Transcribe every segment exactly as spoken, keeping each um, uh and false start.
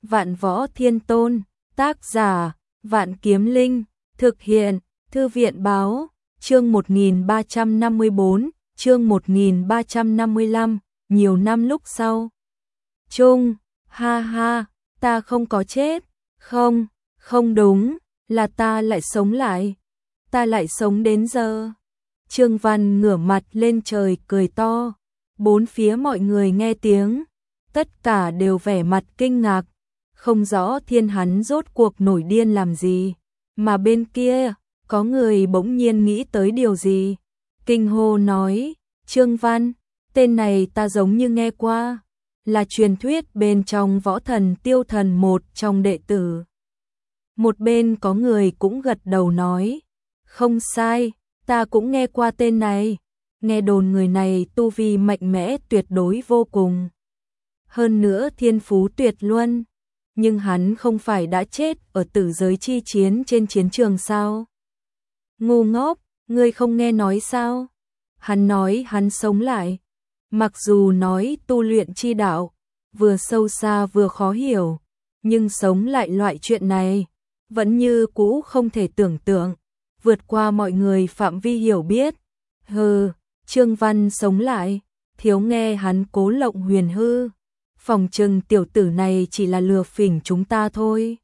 Vạn Võ Thiên Tôn, tác giả, Vạn Kiếm Linh, thực hiện, Thư viện báo, chương một nghìn ba trăm năm mươi bốn, chương một nghìn ba trăm năm mươi lăm, nhiều năm lúc sau. Trung, ha ha, ta không có chết, không, không đúng, là ta lại sống lại, ta lại sống đến giờ. Trương Văn ngửa mặt lên trời cười to, bốn phía mọi người nghe tiếng, tất cả đều vẻ mặt kinh ngạc, không rõ thiên hắn rốt cuộc nổi điên làm gì, mà bên kia, có người bỗng nhiên nghĩ tới điều gì, kinh hô nói, Trương Văn, tên này ta giống như nghe qua, là truyền thuyết bên trong Võ Thần Tiêu Thần một trong đệ tử. Một bên có người cũng gật đầu nói, không sai, ta cũng nghe qua tên này, nghe đồn người này tu vi mạnh mẽ tuyệt đối vô cùng. Hơn nữa thiên phú tuyệt luân, nhưng hắn không phải đã chết ở tử giới chi chiến trên chiến trường sao? Ngu ngốc, ngươi không nghe nói sao? Hắn nói hắn sống lại, mặc dù nói tu luyện chi đạo, vừa sâu xa vừa khó hiểu, nhưng sống lại loại chuyện này, vẫn như cũ không thể tưởng tượng, vượt qua mọi người phạm vi hiểu biết. Hừ, Trương Văn sống lại, thiếu nghe hắn cố lộng huyền hư, phòng trừng tiểu tử này chỉ là lừa phỉnh chúng ta thôi.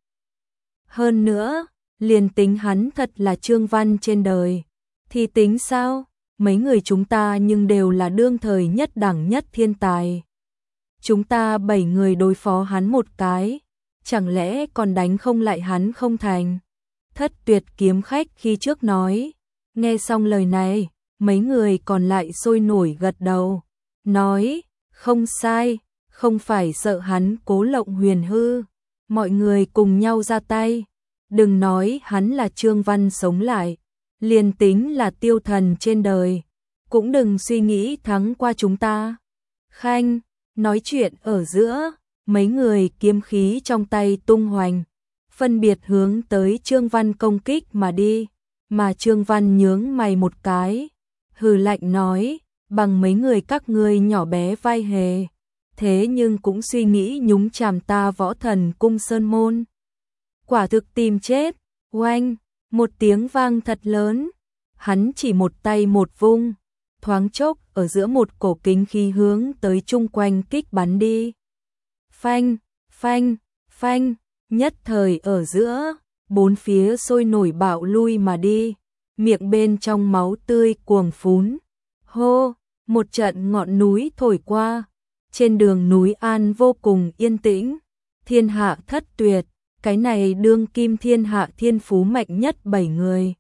Hơn nữa, liền tính hắn thật là Trương Văn trên đời, thì tính sao, mấy người chúng ta nhưng đều là đương thời nhất đẳng nhất thiên tài. Chúng ta bảy người đối phó hắn một cái, chẳng lẽ còn đánh không lại hắn không thành? Thất Tuyệt kiếm khách khi trước nói, nghe xong lời này, mấy người còn lại sôi nổi gật đầu, nói, không sai, không phải sợ hắn cố lộng huyền hư, mọi người cùng nhau ra tay, đừng nói hắn là Trương Văn sống lại, liền tính là tiêu thần trên đời, cũng đừng suy nghĩ thắng qua chúng ta. Khanh, nói chuyện ở giữa, mấy người kiếm khí trong tay tung hoành, phân biệt hướng tới Trương Văn công kích mà đi, mà Trương Văn nhướng mày một cái, hừ lạnh nói, bằng mấy người các ngươi nhỏ bé vai hề, thế nhưng cũng suy nghĩ nhúng chàm ta Võ Thần Cung Sơn Môn. Quả thực tìm chết, oanh, một tiếng vang thật lớn, hắn chỉ một tay một vung, thoáng chốc ở giữa một cổ kính khí hướng tới chung quanh kích bắn đi. Phanh, phanh, phanh, nhất thời ở giữa, bốn phía sôi nổi bạo lui mà đi, miệng bên trong máu tươi cuồng phún. Hô, một trận ngọn núi thổi qua, trên đường núi An vô cùng yên tĩnh, thiên hạ thất tuyệt, cái này đương kim thiên hạ thiên phú mạnh nhất bảy người.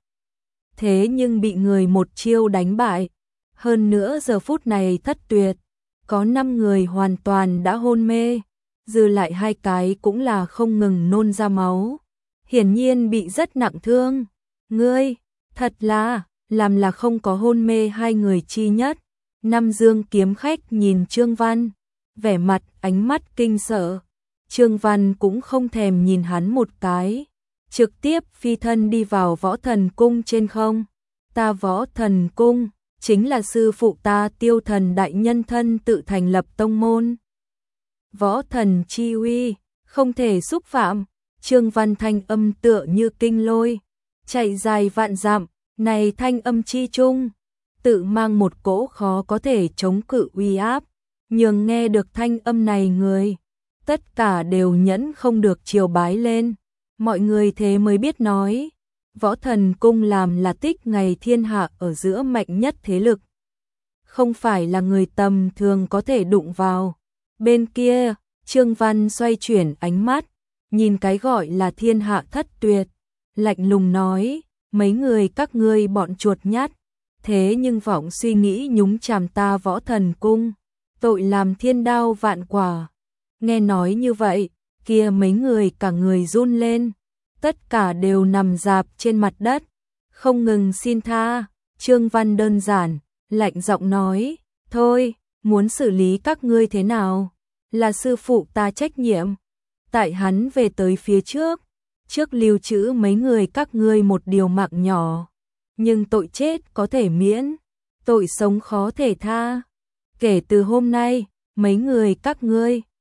Thế nhưng bị người một chiêu đánh bại, hơn nữa giờ phút này thất tuyệt, có năm người hoàn toàn đã hôn mê, dư lại hai cái cũng là không ngừng nôn ra máu, hiển nhiên bị rất nặng thương. Ngươi, thật là, làm là không có hôn mê hai người chi nhất. Năm Dương kiếm khách nhìn Trương Văn, vẻ mặt ánh mắt kinh sợ. Trương Văn cũng không thèm nhìn hắn một cái, trực tiếp phi thân đi vào Võ Thần Cung trên không. Ta Võ Thần Cung, chính là sư phụ ta Tiêu Thần đại nhân thân tự thành lập tông môn. Võ thần chi uy, không thể xúc phạm. Trương Văn thanh âm tựa như kinh lôi, chạy dài vạn dặm, này thanh âm chi trung, tự mang một cỗ khó có thể chống cự uy áp, nhường nghe được thanh âm này người, tất cả đều nhẫn không được triều bái lên. Mọi người thế mới biết nói, Võ Thần Cung làm là tích ngày thiên hạ ở giữa mạnh nhất thế lực, không phải là người tầm thường có thể đụng vào. Bên kia, Trương Văn xoay chuyển ánh mắt, nhìn cái gọi là thiên hạ thất tuyệt, lạnh lùng nói, mấy người các ngươi bọn chuột nhắt, thế nhưng vọng suy nghĩ nhúng chàm ta Võ Thần Cung, tội làm thiên đao vạn quả. Nghe nói như vậy, kia mấy người cả người run lên, tất cả đều nằm rạp trên mặt đất, không ngừng xin tha. Trương Văn đơn giản, lạnh giọng nói, thôi, muốn xử lý các ngươi thế nào, là sư phụ ta trách nhiệm. Tại hắn về tới phía trước, trước lưu trữ mấy người các ngươi một điều mạng nhỏ, nhưng tội chết có thể miễn, tội sống khó thể tha. Kể từ hôm nay, mấy người các ngươi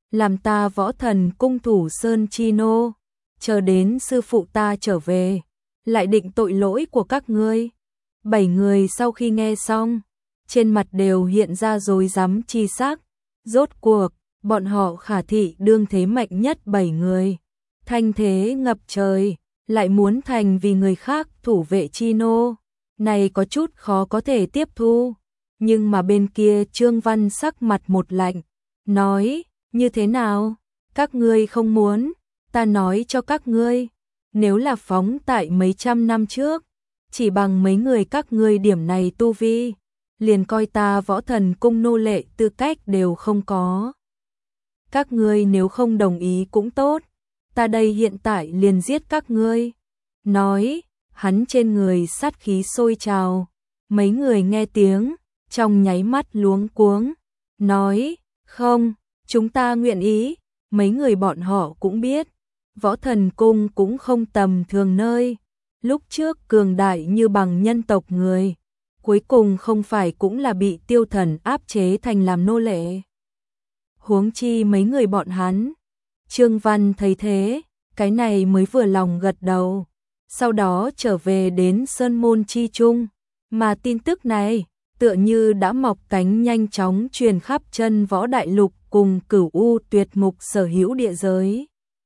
làm ta Võ Thần cung thủ sơn chi nô, chờ đến sư phụ ta trở về, lại định tội lỗi của các ngươi. Bảy người sau khi nghe xong, trên mặt đều hiện ra rối rắm chi sắc, rốt cuộc, bọn họ khả thị đương thế mạnh nhất bảy người, thanh thế ngập trời, lại muốn thành vì người khác thủ vệ chi nô, này có chút khó có thể tiếp thu. Nhưng mà bên kia Trương Văn sắc mặt một lạnh, nói, như thế nào, các ngươi không muốn, ta nói cho các ngươi, nếu là phóng tại mấy trăm năm trước, chỉ bằng mấy người các ngươi điểm này tu vi, liền coi ta Võ Thần cung nô lệ tư cách đều không có. Các ngươi nếu không đồng ý cũng tốt, ta đây hiện tại liền giết các ngươi. Nói, hắn trên người sát khí sôi trào, mấy người nghe tiếng, trong nháy mắt luống cuống, nói, không, chúng ta nguyện ý, mấy người bọn họ cũng biết, Võ Thần cung cũng không tầm thường nơi, lúc trước cường đại như bằng nhân tộc người, cuối cùng không phải cũng là bị Tiêu Thần áp chế thành làm nô lệ. Huống chi mấy người bọn hắn. Trương Văn thấy thế, cái này mới vừa lòng gật đầu, sau đó trở về đến Sơn Môn chi trung, mà tin tức này tựa như đã mọc cánh nhanh chóng truyền khắp chân võ đại lục cùng Cửu U Tuyệt Ngục sở hữu địa giới.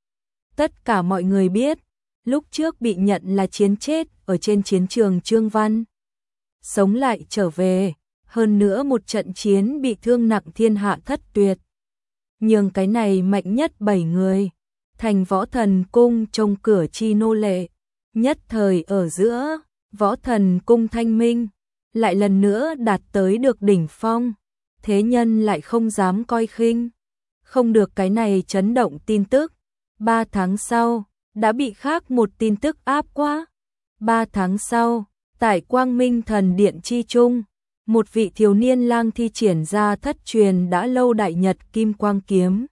Tất cả mọi người biết, lúc trước bị nhận là chiến chết ở trên chiến trường Trương Văn, sống lại trở về, hơn nữa một trận chiến bị thương nặng thiên hạ thất tuyệt. Nhưng cái này mạnh nhất bảy người, thành Võ Thần cung trông cửa chi nô lệ, nhất thời ở giữa, Võ Thần cung thanh minh, lại lần nữa đạt tới được đỉnh phong, thế nhân lại không dám coi khinh. Không được cái này chấn động tin tức, ba tháng sau, đã bị khác một tin tức áp quá. Ba tháng sau, tại Quang Minh Thần Điện chi trung, một vị thiếu niên lang thi triển ra thất truyền đã lâu đại nhật kim quang kiếm.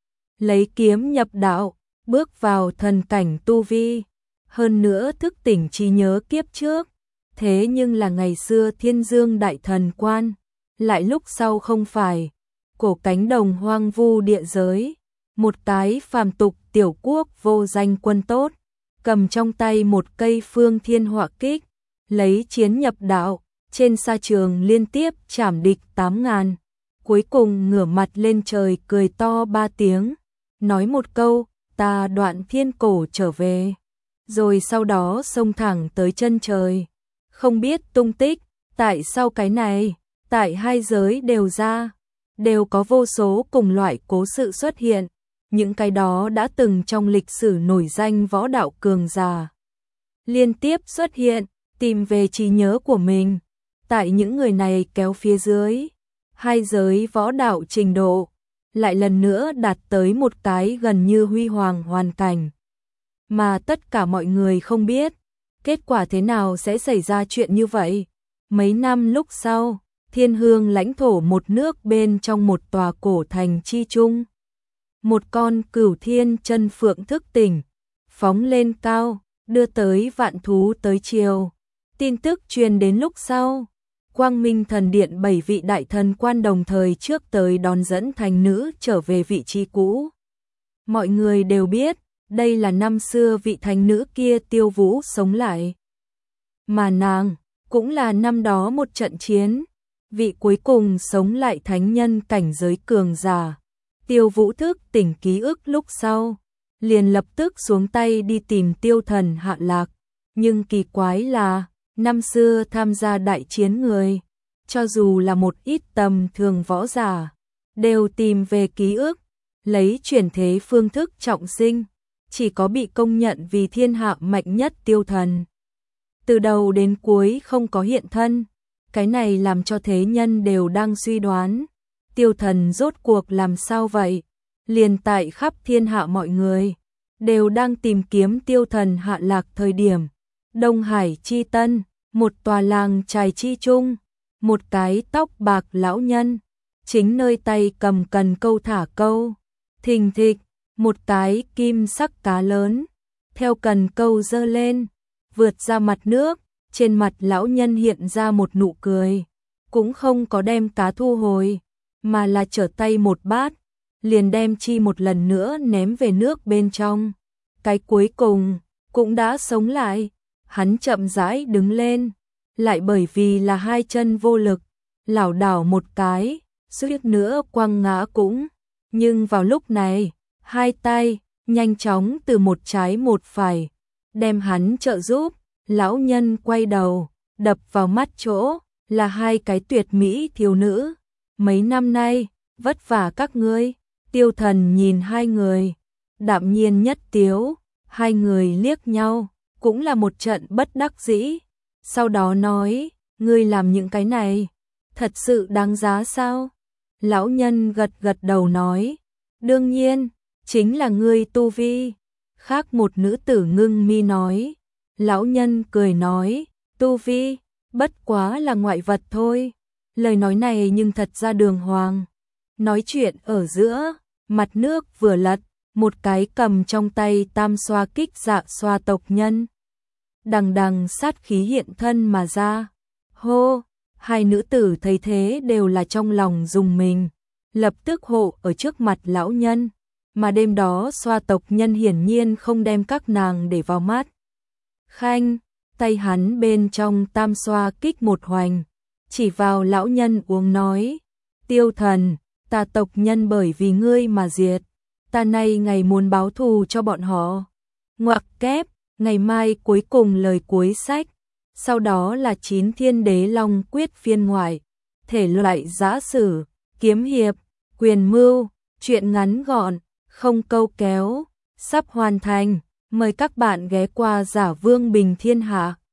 Lấy kiếm nhập đạo, bước vào thần cảnh tu vi, hơn nữa thức tỉnh trí nhớ kiếp trước. Thế nhưng là ngày xưa Thiên Dương đại thần quan, lại lúc sau không phải, cổ cánh đồng hoang vu địa giới, một cái phàm tục tiểu quốc vô danh quân tốt, cầm trong tay một cây phương thiên họa kích, lấy chiến nhập đạo, trên sa trường liên tiếp chảm địch tám ngàn, cuối cùng ngửa mặt lên trời cười to ba tiếng, nói một câu, ta Đoạn Thiên Cổ trở về, rồi sau đó xông thẳng tới chân trời. Không biết tung tích, tại sao cái này, tại hai giới đều ra, đều có vô số cùng loại cố sự xuất hiện, những cái đó đã từng trong lịch sử nổi danh võ đạo cường giả. Liên tiếp xuất hiện, tìm về trí nhớ của mình, tại những người này kéo phía dưới, hai giới võ đạo trình độ, lại lần nữa đạt tới một cái gần như huy hoàng hoàn cảnh. Mà tất cả mọi người không biết, kết quả thế nào sẽ xảy ra chuyện như vậy. Mấy năm lúc sau, Thiên Hương lãnh thổ một nước bên trong một tòa cổ thành chi trung. Một con cửu thiên chân phượng thức tỉnh, phóng lên cao, đưa tới vạn thú tới chiều. Tin tức truyền đến lúc sau, Quang Minh Thần Điện bảy vị đại thần quan đồng thời trước tới đón dẫn thành nữ trở về vị trí cũ. Mọi người đều biết, đây là năm xưa vị thánh nữ kia Tiêu Vũ sống lại. Mà nàng, cũng là năm đó một trận chiến, vị cuối cùng sống lại thánh nhân cảnh giới cường giả. Tiêu Vũ thức tỉnh ký ức lúc sau, liền lập tức xuống tay đi tìm Tiêu Thần hạ lạc. Nhưng kỳ quái là, năm xưa tham gia đại chiến người, cho dù là một ít tầm thường võ giả, đều tìm về ký ức, lấy chuyển thế phương thức trọng sinh. Chỉ có bị công nhận vì thiên hạ mạnh nhất Tiêu Thần, từ đầu đến cuối không có hiện thân. Cái này làm cho thế nhân đều đang suy đoán, Tiêu Thần rốt cuộc làm sao vậy? Liền tại khắp thiên hạ mọi người đều đang tìm kiếm Tiêu Thần hạ lạc thời điểm, Đông Hải chi tân, một tòa làng trài chi trung, một cái tóc bạc lão nhân, chính nơi tay cầm cần câu thả câu, thình thịch, một cái kim sắc cá lớn, theo cần câu giơ lên, vượt ra mặt nước, trên mặt lão nhân hiện ra một nụ cười, cũng không có đem cá thu hồi, mà là trở tay một bát, liền đem chi một lần nữa ném về nước bên trong. Cái cuối cùng cũng đã sống lại, hắn chậm rãi đứng lên, lại bởi vì là hai chân vô lực, lảo đảo một cái, suýt nữa quăng ngã cũng. Nhưng vào lúc này, hai tay nhanh chóng từ một trái một phải đem hắn trợ giúp. Lão nhân quay đầu, đập vào mắt chỗ là hai cái tuyệt mỹ thiếu nữ. Mấy năm nay, vất vả các ngươi. Tiêu Thần nhìn hai người, đạm nhiên nhất tiếu, hai người liếc nhau, cũng là một trận bất đắc dĩ. Sau đó nói, ngươi làm những cái này, thật sự đáng giá sao? Lão nhân gật gật đầu nói, đương nhiên, chính là ngươi tu vi. Khác một nữ tử ngưng mi nói, lão nhân cười nói, tu vi, bất quá là ngoại vật thôi. Lời nói này nhưng thật ra đường hoàng. Nói chuyện ở giữa, mặt nước vừa lật, một cái cầm trong tay tam xoa kích dạ xoa tộc nhân. Đằng đằng sát khí hiện thân mà ra. Hô, hai nữ tử thấy thế đều là trong lòng dùng mình, lập tức hộ ở trước mặt lão nhân. Mà đêm đó xoa tộc nhân hiển nhiên không đem các nàng để vào mắt. Khanh, tay hắn bên trong tam xoa kích một hoành, chỉ vào lão nhân uống nói, Tiêu Thần, ta tộc nhân bởi vì ngươi mà diệt, ta nay ngày muốn báo thù cho bọn họ. Ngoặc kép, ngày mai cuối cùng lời cuối sách, sau đó là chín thiên đế long quyết phiên ngoại, thể loại giã sử, kiếm hiệp, quyền mưu, truyện ngắn gọn, không câu kéo, sắp hoàn thành, mời các bạn ghé qua Giả Vương Bình Thiên Hạ.